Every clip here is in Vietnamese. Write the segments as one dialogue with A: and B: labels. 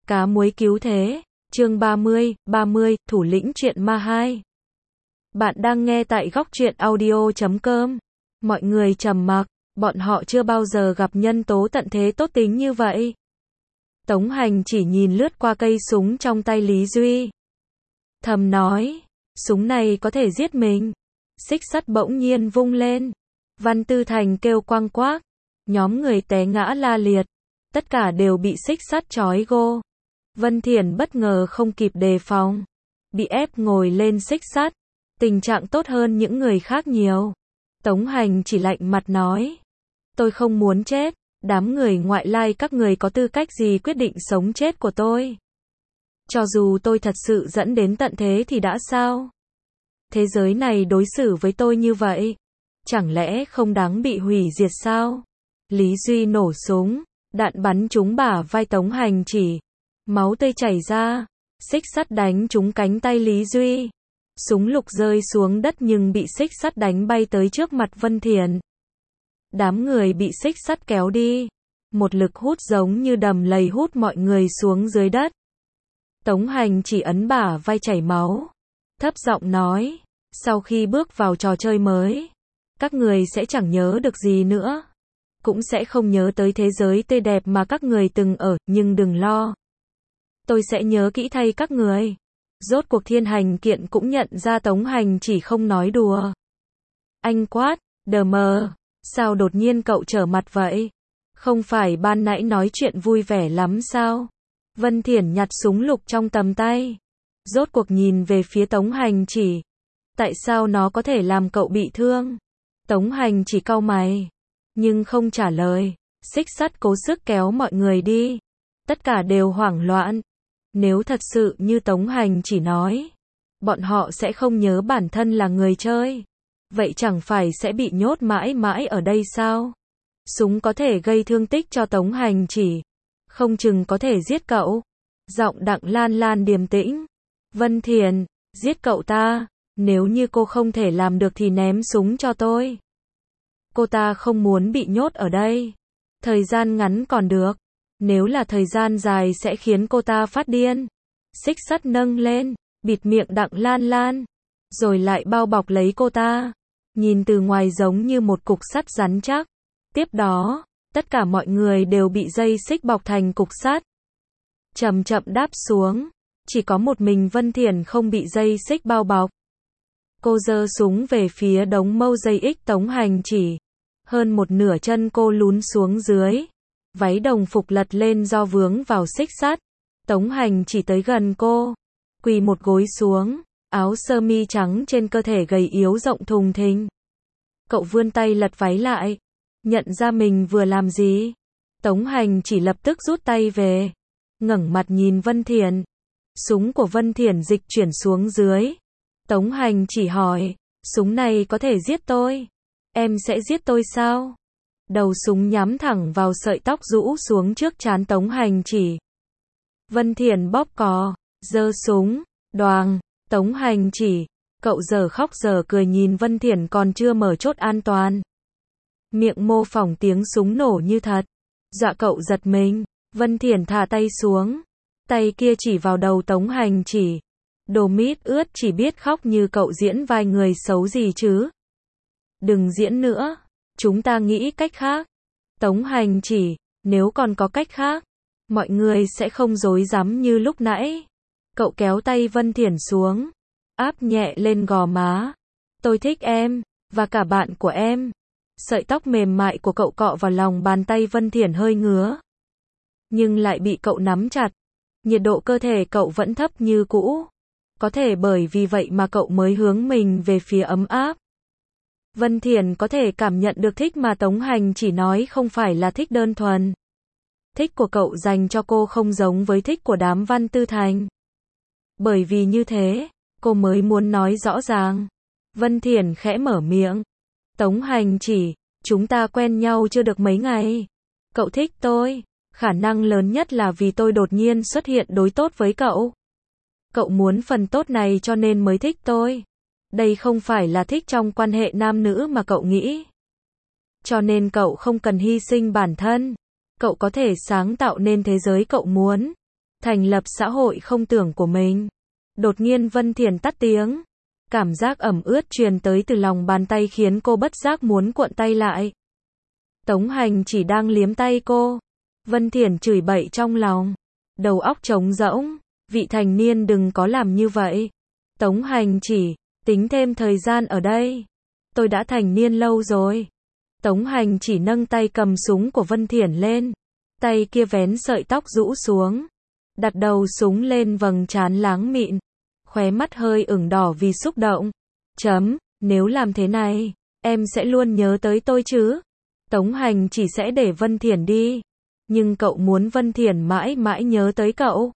A: Cá muối cứu thế, chương 30, thủ lĩnh truyện ma 2. Bạn đang nghe tại góc truyện audio.com. Mọi người trầm mặc, bọn họ chưa bao giờ gặp nhân tố tận thế tốt tính như vậy. Tống Hành chỉ nhìn lướt qua cây súng trong tay Lý Duy. Thầm nói, súng này có thể giết mình. Xích sắt bỗng nhiên vung lên. Văn Tư Thành kêu quang quác. Nhóm người té ngã la liệt. Tất cả đều bị xích sắt trói gô. Vân Thiển bất ngờ không kịp đề phòng. Bị ép ngồi lên xích sắt. Tình trạng tốt hơn những người khác nhiều. Tống Hành chỉ lạnh mặt nói. Tôi không muốn chết. Đám người ngoại lai các người có tư cách gì quyết định sống chết của tôi? Cho dù tôi thật sự dẫn đến tận thế thì đã sao? Thế giới này đối xử với tôi như vậy. Chẳng lẽ không đáng bị hủy diệt sao? Lý Duy nổ súng. Đạn bắn trúng bả vai Tống Hành chỉ. Máu tươi chảy ra. Xích sắt đánh trúng cánh tay Lý Duy. Súng lục rơi xuống đất nhưng bị xích sắt đánh bay tới trước mặt Vân Thiển. Đám người bị xích sắt kéo đi. Một lực hút giống như đầm lầy hút mọi người xuống dưới đất. Tống Hành chỉ ấn bả vai chảy máu. Thấp giọng nói. Sau khi bước vào trò chơi mới, các người sẽ chẳng nhớ được gì nữa. Cũng sẽ không nhớ tới thế giới tươi đẹp mà các người từng ở, nhưng đừng lo. Tôi sẽ nhớ kỹ thay các người. Rốt cuộc Thiên Hành Kiện cũng nhận ra Tống Hành chỉ không nói đùa. Anh quát, đờ mờ, sao đột nhiên cậu trở mặt vậy? Không phải ban nãy nói chuyện vui vẻ lắm sao? Vân Thiển nhặt súng lục trong tầm tay. Rốt cuộc nhìn về phía Tống Hành chỉ. Tại sao nó có thể làm cậu bị thương? Tống Hành chỉ cau mày. Nhưng không trả lời. Xích sắt cố sức kéo mọi người đi. Tất cả đều hoảng loạn. Nếu thật sự như Tống Hành chỉ nói, bọn họ sẽ không nhớ bản thân là người chơi. Vậy chẳng phải sẽ bị nhốt mãi mãi ở đây sao? Súng có thể gây thương tích cho Tống Hành chỉ. Không chừng có thể giết cậu. Giọng Đặng Lan Lan điềm tĩnh. Vân Thiển, giết cậu ta. Nếu như cô không thể làm được thì ném súng cho tôi. Cô ta không muốn bị nhốt ở đây. Thời gian ngắn còn được. Nếu là thời gian dài sẽ khiến cô ta phát điên. Xích sắt nâng lên, bịt miệng Đặng Lan Lan. Rồi lại bao bọc lấy cô ta. Nhìn từ ngoài giống như một cục sắt rắn chắc. Tiếp đó, tất cả mọi người đều bị dây xích bọc thành cục sắt. Chậm chậm đáp xuống. Chỉ có một mình Vân Thiển không bị dây xích bao bọc. Cô giơ súng về phía đống mâu dây ích Tống Hành chỉ. Hơn một nửa chân cô lún xuống dưới. Váy đồng phục lật lên do vướng vào xích sắt. Tống Hành chỉ tới gần cô. Quỳ một gối xuống. Áo sơ mi trắng trên cơ thể gầy yếu rộng thùng thình. Cậu vươn tay lật váy lại. Nhận ra mình vừa làm gì. Tống Hành chỉ lập tức rút tay về. Ngẩng mặt nhìn Vân Thiển. Súng của Vân Thiển dịch chuyển xuống dưới. Tống Hành chỉ hỏi. Súng này có thể giết tôi. Em sẽ giết tôi sao? Đầu súng nhắm thẳng vào sợi tóc rũ xuống trước trán Tống Hành chỉ. Vân Thiển bóp cò, giơ súng, đoàng, Tống Hành chỉ. Cậu giờ khóc giờ cười nhìn Vân Thiển còn chưa mở chốt an toàn. Miệng mô phỏng tiếng súng nổ như thật. Dọa cậu giật mình. Vân Thiển thả tay xuống. Tay kia chỉ vào đầu Tống Hành chỉ. Đồ mít ướt chỉ biết khóc như cậu diễn vai người xấu gì chứ. Đừng diễn nữa. Chúng ta nghĩ cách khác. Tống Hành chỉ, nếu còn có cách khác, mọi người sẽ không rối rắm như lúc nãy. Cậu kéo tay Vân Thiển xuống, áp nhẹ lên gò má. Tôi thích em, và cả bạn của em. Sợi tóc mềm mại của cậu cọ vào lòng bàn tay Vân Thiển hơi ngứa. Nhưng lại bị cậu nắm chặt. Nhiệt độ cơ thể cậu vẫn thấp như cũ. Có thể bởi vì vậy mà cậu mới hướng mình về phía ấm áp. Vân Thiển có thể cảm nhận được thích mà Tống Hành chỉ nói không phải là thích đơn thuần. Thích của cậu dành cho cô không giống với thích của đám Văn Tư Thành. Bởi vì như thế, cô mới muốn nói rõ ràng. Vân Thiển khẽ mở miệng. Tống Hành chỉ, chúng ta quen nhau chưa được mấy ngày. Cậu thích tôi, khả năng lớn nhất là vì tôi đột nhiên xuất hiện đối tốt với cậu. Cậu muốn phần tốt này cho nên mới thích tôi. Đây không phải là thích trong quan hệ nam nữ mà cậu nghĩ. Cho nên cậu không cần hy sinh bản thân. Cậu có thể sáng tạo nên thế giới cậu muốn. thành lập xã hội không tưởng của mình. Đột nhiên Vân Thiển tắt tiếng. Cảm giác ẩm ướt truyền tới từ lòng bàn tay khiến cô bất giác muốn cuộn tay lại. Tống Hành chỉ đang liếm tay cô. Vân Thiển chửi bậy trong lòng. Đầu óc trống rỗng. Vị thành niên đừng có làm như vậy. Tống Hành chỉ, tính thêm thời gian ở đây. Tôi đã thành niên lâu rồi. Tống Hành chỉ nâng tay cầm súng của Vân Thiển lên. Tay kia vén sợi tóc rũ xuống. Đặt đầu súng lên vầng trán láng mịn. Khóe mắt hơi ửng đỏ vì xúc động. Nếu làm thế này, em sẽ luôn nhớ tới tôi chứ? Tống Hành chỉ sẽ để Vân Thiển đi. Nhưng cậu muốn Vân Thiển mãi mãi nhớ tới cậu.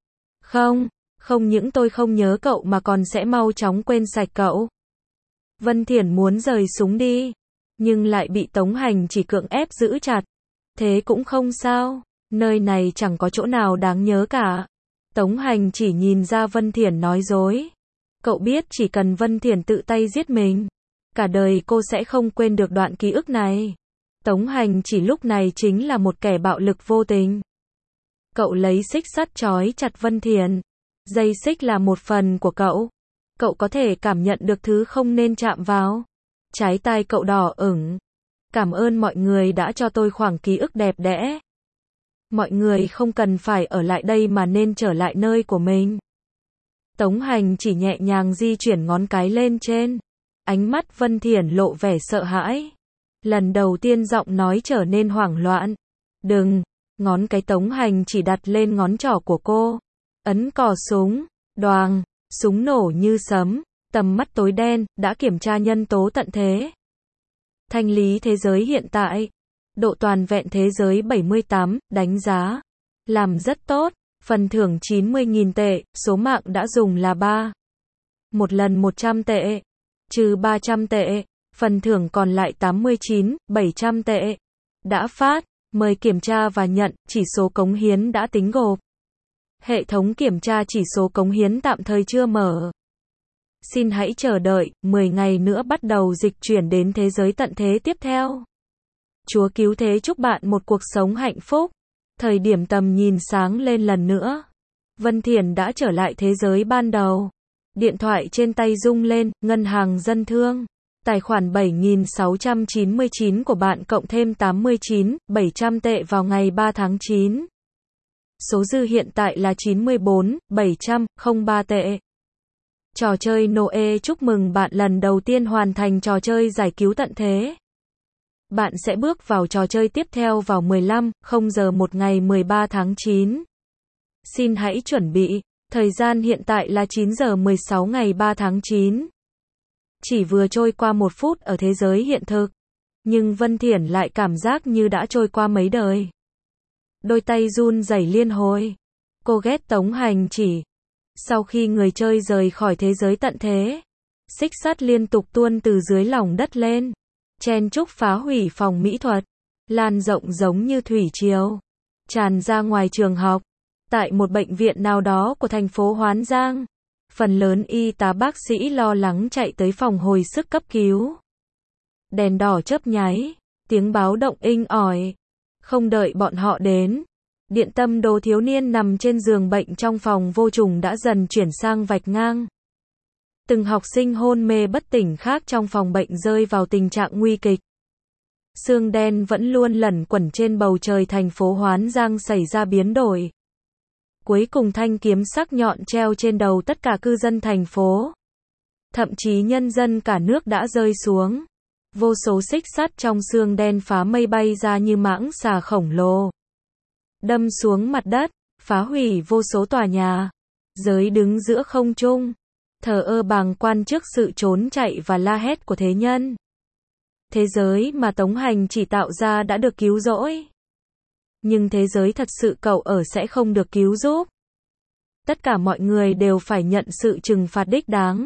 A: Không những tôi không nhớ cậu mà còn sẽ mau chóng quên sạch cậu. Vân Thiển muốn rời súng đi. Nhưng lại bị Tống Hành chỉ cưỡng ép giữ chặt. Thế cũng không sao. Nơi này chẳng có chỗ nào đáng nhớ cả. Tống Hành chỉ nhìn ra Vân Thiển nói dối. Cậu biết chỉ cần Vân Thiển tự tay giết mình, cả đời cô sẽ không quên được đoạn ký ức này. Tống Hành chỉ lúc này chính là một kẻ bạo lực vô tình. Cậu lấy xích sắt trói chặt Vân Thiển. Dây xích là một phần của cậu. Cậu có thể cảm nhận được thứ không nên chạm vào. Trái tai cậu đỏ ửng. Cảm ơn mọi người đã cho tôi khoảng ký ức đẹp đẽ. Mọi người không cần phải ở lại đây mà nên trở lại nơi của mình. Tống Hành chỉ nhẹ nhàng di chuyển ngón cái lên trên. Ánh mắt Vân Thiển lộ vẻ sợ hãi. Lần đầu tiên giọng nói trở nên hoảng loạn. Đừng, ngón cái Tống Hành chỉ đặt lên ngón trỏ của cô. Ấn cò súng, đoàng, súng nổ như sấm, tầm mắt tối đen, đã kiểm tra nhân tố tận thế. Thanh lý thế giới hiện tại. Độ toàn vẹn thế giới 78, đánh giá. Làm rất tốt, phần thưởng 90.000 tệ, số mạng đã dùng là 3. Một lần 100 tệ, trừ 300 tệ, phần thưởng còn lại 89.700 tệ. Đã phát, mời kiểm tra và nhận, chỉ số cống hiến đã tính gộp. Hệ thống kiểm tra chỉ số cống hiến tạm thời chưa mở. Xin hãy chờ đợi, 10 ngày nữa bắt đầu dịch chuyển đến thế giới tận thế tiếp theo. Chúa cứu thế chúc bạn một cuộc sống hạnh phúc. Thời điểm tầm nhìn sáng lên lần nữa. Vân Thiển đã trở lại thế giới ban đầu. Điện thoại trên tay rung lên, ngân hàng dân thương. Tài khoản 7.699 của bạn cộng thêm 89.700 tệ vào ngày 3 tháng 9. Số dư hiện tại là 94.703 tệ. Trò chơi Noe chúc mừng bạn lần đầu tiên hoàn thành trò chơi giải cứu tận thế. Bạn sẽ bước vào trò chơi tiếp theo vào 15:00 giờ một ngày 13 tháng 9. Xin hãy chuẩn bị. Thời gian hiện tại là 9:16 ngày 3 tháng 9. Chỉ vừa trôi qua 1 phút ở thế giới hiện thực. Nhưng Vân Thiển lại cảm giác như đã trôi qua mấy đời. Đôi tay run rẩy liên hồi. Cô ghét Tống Hành chỉ. Sau khi người chơi rời khỏi thế giới tận thế, xích sắt liên tục tuôn từ dưới lòng đất lên. Chen chúc phá hủy phòng mỹ thuật. Lan rộng giống như thủy triều. Tràn ra ngoài trường học. Tại một bệnh viện nào đó của thành phố Hoán Giang. Phần lớn y tá bác sĩ lo lắng chạy tới phòng hồi sức cấp cứu. Đèn đỏ chớp nháy. Tiếng báo động inh ỏi. Không đợi bọn họ đến. Điện tâm đồ thiếu niên nằm trên giường bệnh trong phòng vô trùng đã dần chuyển sang vạch ngang. Từng học sinh hôn mê bất tỉnh khác trong phòng bệnh rơi vào tình trạng nguy kịch. Sương đen vẫn luôn lẩn quẩn trên bầu trời thành phố Hoán Giang xảy ra biến đổi. Cuối cùng thanh kiếm sắc nhọn treo trên đầu tất cả cư dân thành phố. Thậm chí nhân dân cả nước đã rơi xuống. Vô số xích sắt trong sương đen phá mây bay ra như mãng xà khổng lồ. Đâm xuống mặt đất, phá hủy vô số tòa nhà. Giới đứng giữa không trung, thờ ơ bàng quan trước sự trốn chạy và la hét của thế nhân. Thế giới mà Tống Hành chỉ tạo ra đã được cứu rỗi. Nhưng thế giới thật sự cậu ở sẽ không được cứu giúp. Tất cả mọi người đều phải nhận sự trừng phạt đích đáng.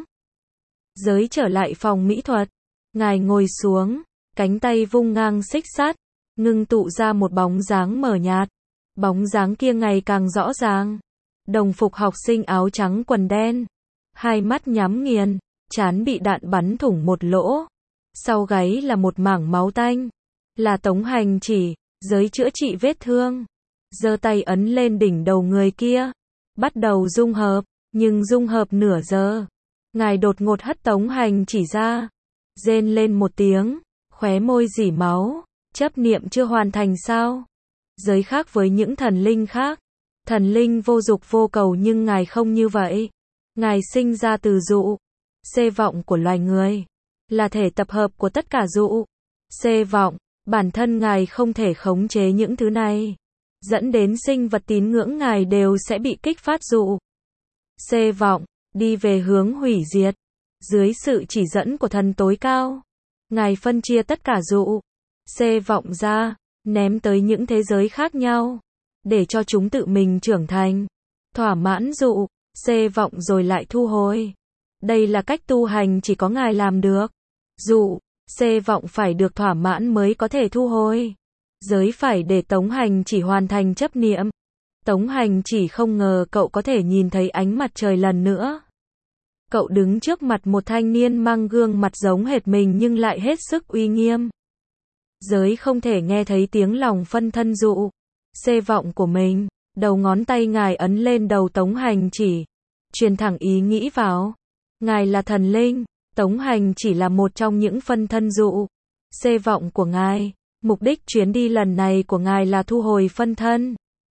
A: Giới trở lại phòng mỹ thuật. Ngài ngồi xuống, cánh tay vung ngang xích sắt, ngưng tụ ra một bóng dáng mờ nhạt. Bóng dáng kia ngày càng rõ ràng. Đồng phục học sinh áo trắng quần đen. Hai mắt nhắm nghiền, trán bị đạn bắn thủng một lỗ. Sau gáy là một mảng máu tanh. Là Tống Hành chỉ, giới chữa trị vết thương. Giơ tay ấn lên đỉnh đầu người kia. bắt đầu dung hợp, nhưng dung hợp nửa giờ. Ngài đột ngột hất Tống Hành chỉ ra, rên lên một tiếng, khóe môi rỉ máu, chấp niệm chưa hoàn thành sao? Giới khác với những thần linh khác, thần linh vô dục vô cầu nhưng ngài không như vậy. Ngài sinh ra từ dụ, xê vọng của loài người, là thể tập hợp của tất cả dụ, xê vọng, bản thân ngài không thể khống chế những thứ này, dẫn đến sinh vật tín ngưỡng ngài đều sẽ bị kích phát dụ, xê vọng, đi về hướng hủy diệt. Dưới sự chỉ dẫn của thần tối cao, ngài phân chia tất cả dụ, xê vọng ra, ném tới những thế giới khác nhau, để cho chúng tự mình trưởng thành, thỏa mãn dụ, xê vọng rồi lại thu hồi. Đây là cách tu hành chỉ có ngài làm được. Dụ, xê vọng phải được thỏa mãn mới có thể thu hồi. Giới phải để Tống Hành chỉ hoàn thành chấp niệm. Tống Hành chỉ không ngờ cậu có thể nhìn thấy ánh mặt trời lần nữa. Cậu đứng trước mặt một thanh niên mang gương mặt giống hệt mình nhưng lại hết sức uy nghiêm. Giới không thể nghe thấy tiếng lòng phân thân dụ, xê vọng của mình. Đầu ngón tay ngài ấn lên đầu Tống Hành chỉ, truyền thẳng ý nghĩ vào. Ngài là thần linh, Tống Hành chỉ là một trong những phân thân dụ, xê vọng của ngài. Mục đích chuyến đi lần này của ngài là thu hồi phân thân.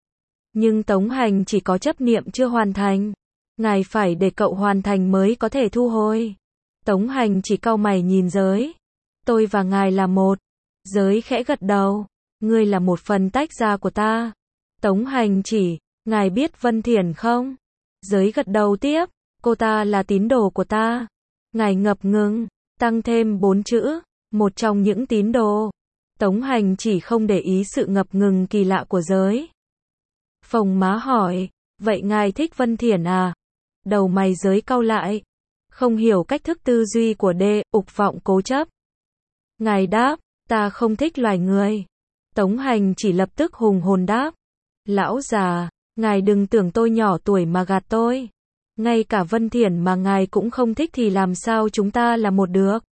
A: Nhưng Tống Hành chỉ có chấp niệm chưa hoàn thành. Ngài phải để cậu hoàn thành mới có thể thu hồi. Tống Hành chỉ cau mày nhìn giới. Tôi và ngài là một. Giới khẽ gật đầu. Ngươi là một phần tách ra của ta. Tống Hành chỉ, ngài biết Vân Thiển không? Giới gật đầu tiếp. Cô ta là tín đồ của ta. Ngài ngập ngừng, tăng thêm 4 chữ. Một trong những tín đồ. Tống Hành chỉ không để ý sự ngập ngừng kỳ lạ của giới. Phồng má hỏi, vậy ngài thích Vân Thiển à? Đầu mày giới cau lại. Không hiểu cách thức tư duy của ục vọng cố chấp. Ngài đáp, ta không thích loài người. Tống Hành chỉ lập tức hùng hồn đáp. Lão già, ngài đừng tưởng tôi nhỏ tuổi mà gạt tôi. Ngay cả Vân Thiển mà ngài cũng không thích thì làm sao chúng ta là một được?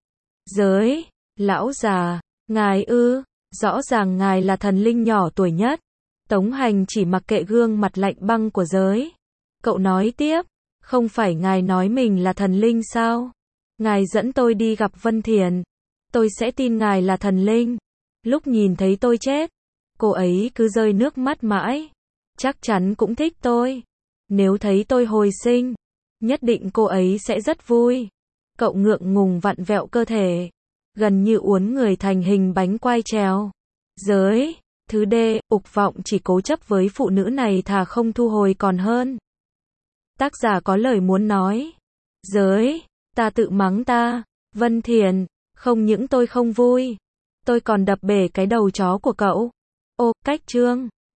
A: Giới, lão già, ngài ư, rõ ràng ngài là thần linh nhỏ tuổi nhất. Tống Hành chỉ mặc kệ gương mặt lạnh băng của giới. Cậu nói tiếp, không phải ngài nói mình là thần linh sao? Ngài dẫn tôi đi gặp Vân Thiển. Tôi sẽ tin ngài là thần linh. Lúc nhìn thấy tôi chết, cô ấy cứ rơi nước mắt mãi. Chắc chắn cũng thích tôi. Nếu thấy tôi hồi sinh, nhất định cô ấy sẽ rất vui. Cậu ngượng ngùng vặn vẹo cơ thể, gần như uốn người thành hình bánh quai trèo. Giới, thứ ục vọng chỉ cố chấp với phụ nữ này thà không thu hồi còn hơn. Tác giả có lời muốn nói. Giới, ta tự mắng ta. Vân Thiển, không những tôi không vui, tôi còn đập bể cái đầu chó của cậu. Ô, cách chương.